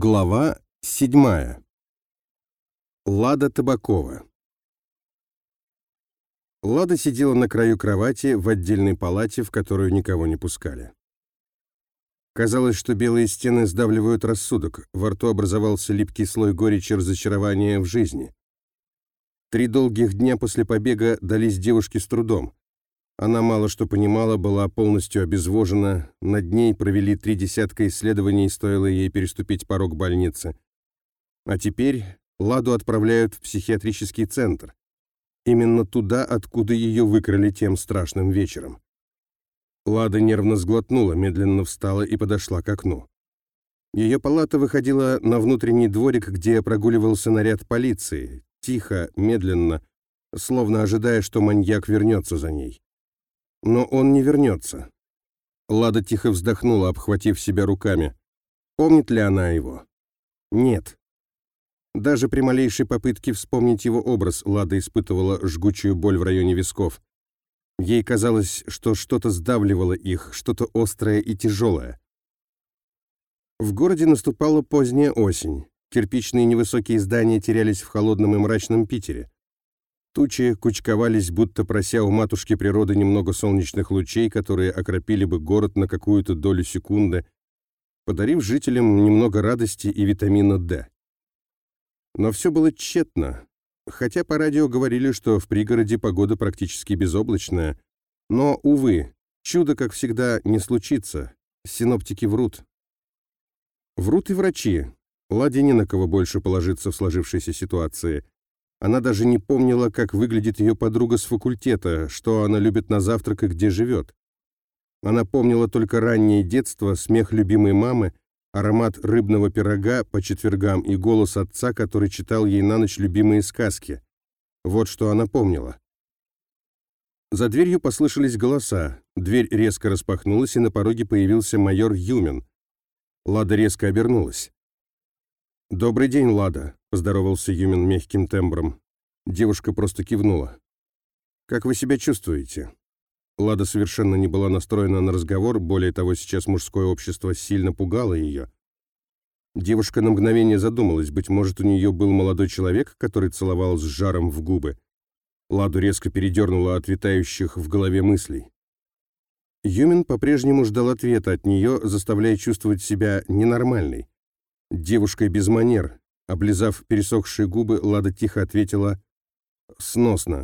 Глава 7. Лада Табакова. Лада сидела на краю кровати в отдельной палате, в которую никого не пускали. Казалось, что белые стены сдавливают рассудок, во рту образовался липкий слой горечи разочарования в жизни. 3 долгих дня после побега дались девушке с трудом. Она мало что понимала, была полностью обезвожена, над ней провели 3 десятка исследований, стоило ей переступить порог больницы. А теперь Ладу отправляют в психиатрический центр. Именно туда, откуда ее выкрали тем страшным вечером. Лада нервно сглотнула, медленно встала и подошла к окну. Ее палата выходила на внутренний дворик, где прогуливался наряд полиции, тихо, медленно, словно ожидая, что маньяк вернется за ней. Но он не вернется. Лада тихо вздохнула, обхватив себя руками. Помнит ли она его? Нет. Даже при малейшей попытке вспомнить его образ Лада испытывала жгучую боль в районе висков. Ей казалось, что что-то сдавливало их, что-то острое и тяжелое. В городе наступала поздняя осень. Кирпичные невысокие здания терялись в холодном и мрачном Питере. Тучи кучковались, будто прося у матушки природы немного солнечных лучей, которые окропили бы город на какую-то долю секунды, подарив жителям немного радости и витамина D. Но все было тщетно, хотя по радио говорили, что в пригороде погода практически безоблачная. Но, увы, чудо, как всегда, не случится. Синоптики врут. Врут и врачи. Ладе не на кого больше положиться в сложившейся ситуации. Она даже не помнила, как выглядит ее подруга с факультета, что она любит на завтрак и где живет. Она помнила только раннее детство, смех любимой мамы, аромат рыбного пирога по четвергам и голос отца, который читал ей на ночь любимые сказки. Вот что она помнила. За дверью послышались голоса, дверь резко распахнулась, и на пороге появился майор Юмин. Лада резко обернулась. «Добрый день, Лада», — поздоровался Юмин мягким тембром. Девушка просто кивнула. «Как вы себя чувствуете?» Лада совершенно не была настроена на разговор, более того, сейчас мужское общество сильно пугало ее. Девушка на мгновение задумалась, быть может, у нее был молодой человек, который целовал с жаром в губы. Ладу резко передернула от витающих в голове мыслей. Юмин по-прежнему ждал ответа от нее, заставляя чувствовать себя ненормальной. Девушкой без манер. Облизав пересохшие губы, Лада тихо ответила «сносно».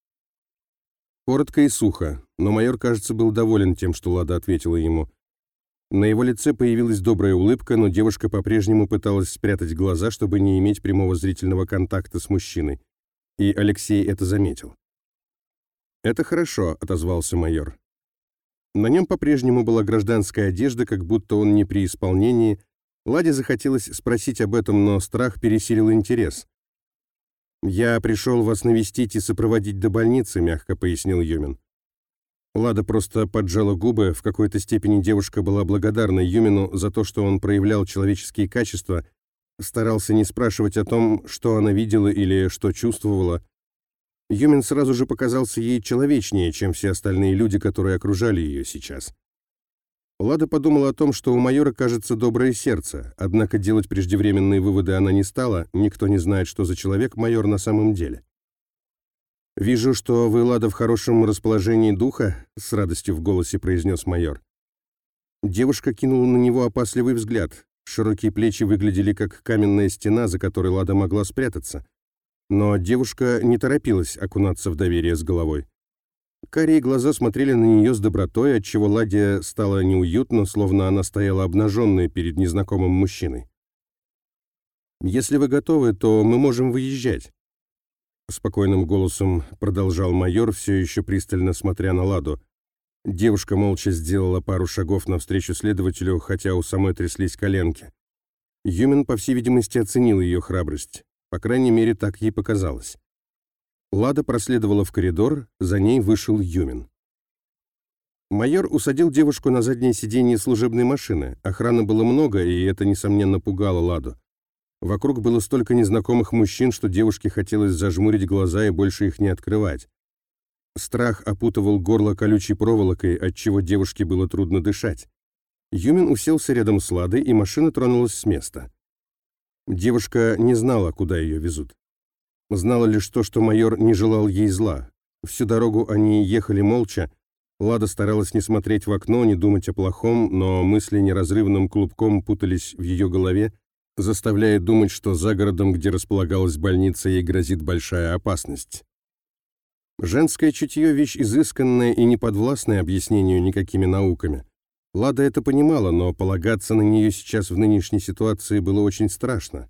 Коротко и сухо, но майор, кажется, был доволен тем, что Лада ответила ему. На его лице появилась добрая улыбка, но девушка по-прежнему пыталась спрятать глаза, чтобы не иметь прямого зрительного контакта с мужчиной. И Алексей это заметил. «Это хорошо», — отозвался майор. На нем по-прежнему была гражданская одежда, как будто он не при исполнении. Ладе захотелось спросить об этом, но страх пересилил интерес. «Я пришел вас навестить и сопроводить до больницы», — мягко пояснил Юмин. Лада просто поджала губы, в какой-то степени девушка была благодарна Юмину за то, что он проявлял человеческие качества, старался не спрашивать о том, что она видела или что чувствовала. Юмин сразу же показался ей человечнее, чем все остальные люди, которые окружали ее сейчас. Лада подумала о том, что у майора, кажется, доброе сердце, однако делать преждевременные выводы она не стала, никто не знает, что за человек майор на самом деле. «Вижу, что вы, Лада, в хорошем расположении духа», — с радостью в голосе произнес майор. Девушка кинула на него опасливый взгляд. Широкие плечи выглядели как каменная стена, за которой Лада могла спрятаться. Но девушка не торопилась окунаться в доверие с головой. Карие глаза смотрели на нее с добротой, отчего Ладе стало неуютно, словно она стояла обнаженная перед незнакомым мужчиной. «Если вы готовы, то мы можем выезжать», — спокойным голосом продолжал майор, все еще пристально смотря на Ладу. Девушка молча сделала пару шагов навстречу следователю, хотя у самой тряслись коленки. Юмин, по всей видимости, оценил ее храбрость. По крайней мере, так ей показалось. Лада проследовала в коридор, за ней вышел Юмин. Майор усадил девушку на заднее сиденье служебной машины. Охраны было много, и это, несомненно, пугало Ладу. Вокруг было столько незнакомых мужчин, что девушке хотелось зажмурить глаза и больше их не открывать. Страх опутывал горло колючей проволокой, отчего девушке было трудно дышать. Юмин уселся рядом с Ладой, и машина тронулась с места. Девушка не знала, куда ее везут. Знала лишь то, что майор не желал ей зла. Всю дорогу они ехали молча. Лада старалась не смотреть в окно, не думать о плохом, но мысли неразрывным клубком путались в ее голове, заставляя думать, что за городом, где располагалась больница, ей грозит большая опасность. Женское чутье — вещь изысканная и не подвластная объяснению никакими науками. Лада это понимала, но полагаться на нее сейчас в нынешней ситуации было очень страшно.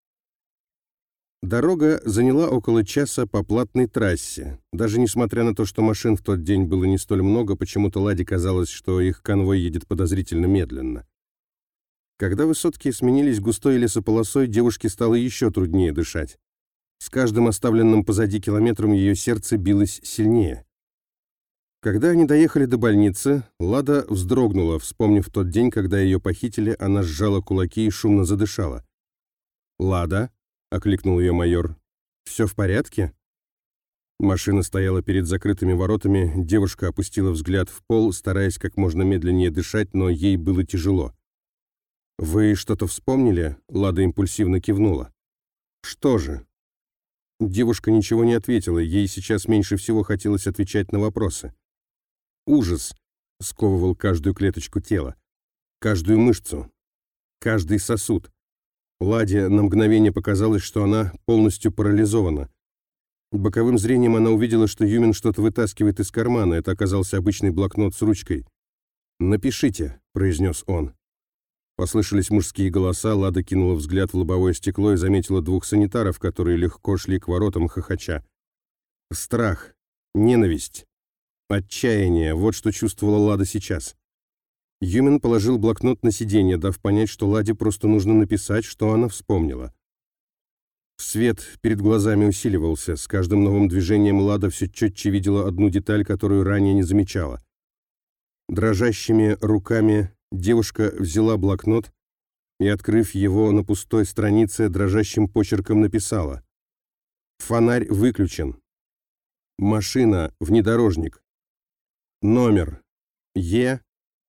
Дорога заняла около часа по платной трассе. Даже несмотря на то, что машин в тот день было не столь много, почему-то Ладе казалось, что их конвой едет подозрительно медленно. Когда высотки сменились густой лесополосой, девушке стало еще труднее дышать. С каждым оставленным позади километром ее сердце билось сильнее. Когда они доехали до больницы, Лада вздрогнула, вспомнив тот день, когда ее похитили, она сжала кулаки и шумно задышала. «Лада?» — окликнул ее майор. «Все в порядке?» Машина стояла перед закрытыми воротами, девушка опустила взгляд в пол, стараясь как можно медленнее дышать, но ей было тяжело. «Вы что-то вспомнили?» — Лада импульсивно кивнула. «Что же?» Девушка ничего не ответила, ей сейчас меньше всего хотелось отвечать на вопросы. Ужас сковывал каждую клеточку тела, каждую мышцу, каждый сосуд. Ладе на мгновение показалось, что она полностью парализована. Боковым зрением она увидела, что Юмин что-то вытаскивает из кармана. Это оказался обычный блокнот с ручкой. «Напишите», — произнес он. Послышались мужские голоса, Лада кинула взгляд в лобовое стекло и заметила двух санитаров, которые легко шли к воротам, хохоча. Страх, ненависть, отчаяние — вот что чувствовала Лада сейчас. Юмин положил блокнот на сиденье, дав понять, что Ладе просто нужно написать, что она вспомнила. Свет перед глазами усиливался. С каждым новым движением Лада все четче видела одну деталь, которую ранее не замечала. Дрожащими руками девушка взяла блокнот и, открыв его на пустой странице, дрожащим почерком написала: «Фонарь выключен. Машина, внедорожник. Номер Е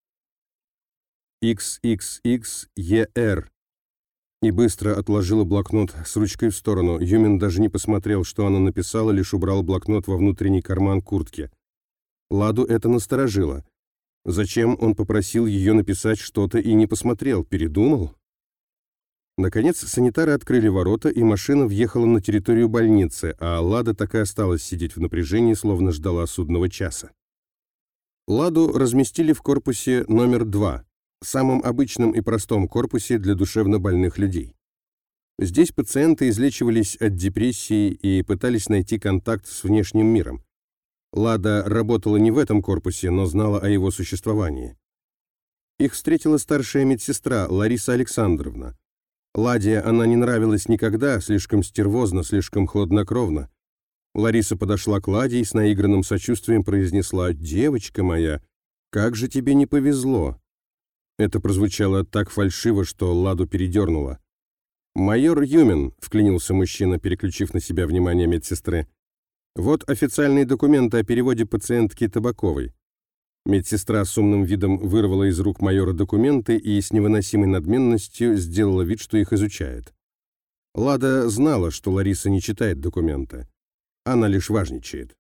XXXER». И быстро отложила блокнот с ручкой в сторону. Юмин даже не посмотрел, что она написала, лишь убрал блокнот во внутренний карман куртки. Ладу это насторожило. Зачем он попросил ее написать что-то и не посмотрел? Передумал? Наконец, санитары открыли ворота, и машина въехала на территорию больницы, а Лада так и осталась сидеть в напряжении, словно ждала судного часа. Ладу разместили в корпусе номер 2, самом обычном и простом корпусе для душевнобольных людей. Здесь пациенты излечивались от депрессии и пытались найти контакт с внешним миром. Лада работала не в этом корпусе, но знала о его существовании. Их встретила старшая медсестра Лариса Александровна. Ладе она не нравилась никогда, слишком стервозно, слишком хладнокровно. Лариса подошла к Ладе и с наигранным сочувствием произнесла: «Девочка моя, как же тебе не повезло!» Это прозвучало так фальшиво, что Ладу передернуло. «Майор Юмин», — вклинился мужчина, переключив на себя внимание медсестры, — «вот официальные документы о переводе пациентки Табаковой». Медсестра с умным видом вырвала из рук майора документы и с невыносимой надменностью сделала вид, что их изучает. Лада знала, что Лариса не читает документы. Она лишь важничает.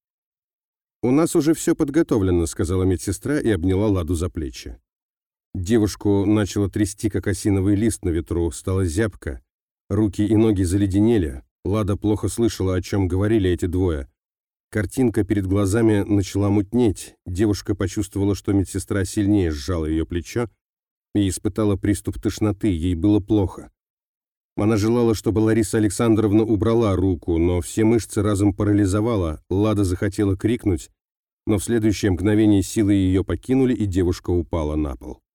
«У нас уже все подготовлено», — сказала медсестра и обняла Ладу за плечи. Девушку начало трясти, как осиновый лист на ветру, стало зябко. Руки и ноги заледенели. Лада плохо слышала, о чем говорили эти двое. Картинка перед глазами начала мутнеть. Девушка почувствовала, что медсестра сильнее сжала ее плечо и испытала приступ тошноты. Ей было плохо. Она желала, чтобы Лариса Александровна убрала руку, но все мышцы разом парализовала. Лада захотела крикнуть, но в следующее мгновение силы ее покинули, и девушка упала на пол.